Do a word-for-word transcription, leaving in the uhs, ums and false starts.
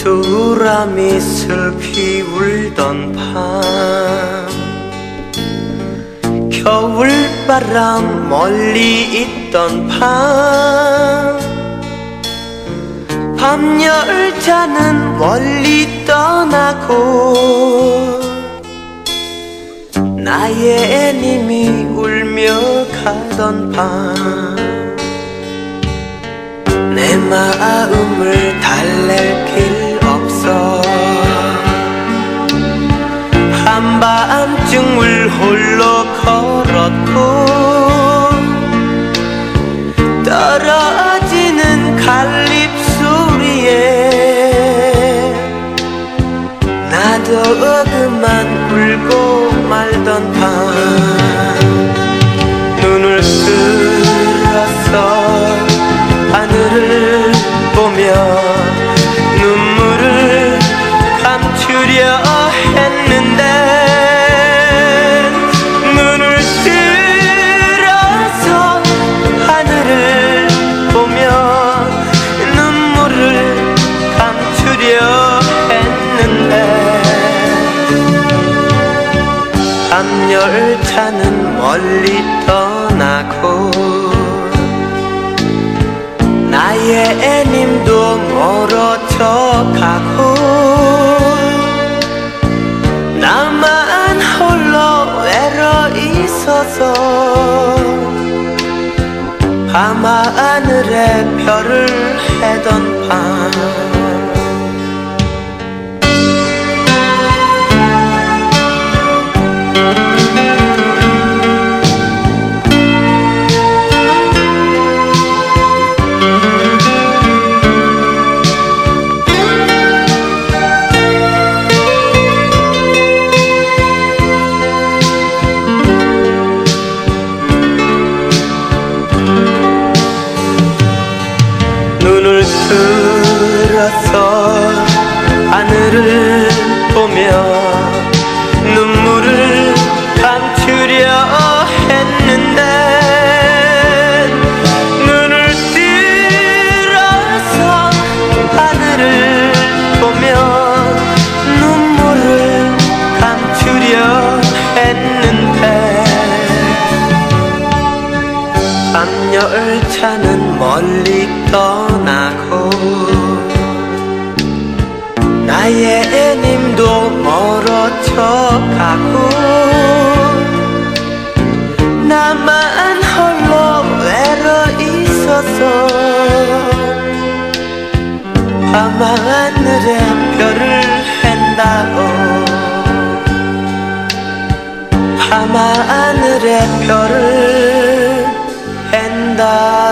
바람이 슬피 울던 밤, 겨울바람 멀리 있던 밤, 밤열차는 멀리 떠나고 나의 님이 울며 가던 밤, 내 마음을 달랠 길 없어 한밤중을 홀로 걸었고 떨어지는 갈립소리에 나도 그만 울고 말던 밤, 눈을 들어서 하늘을 보며 눈물을 감추려 했는데, 눈을 들어서 하늘을 보며 눈물을 감추려 했는데, 밤열차는 멀리 떠나고 나의 애님도 멀어져 가고 나만 홀로 외로 있어서 밤하늘에 별을 해던 밤, 눈을 들어서 하늘을 보며 눈물을 감추려 했는데, 눈을 들어서 하늘을 보며 눈물을 감추려 했는데, 밤열차는 멀리 떠나고 나의 애님도 멀어져 가고 나만 홀로 외로 있어서 밤하늘에 별을 헨다고, 밤하늘에 별을 헨다.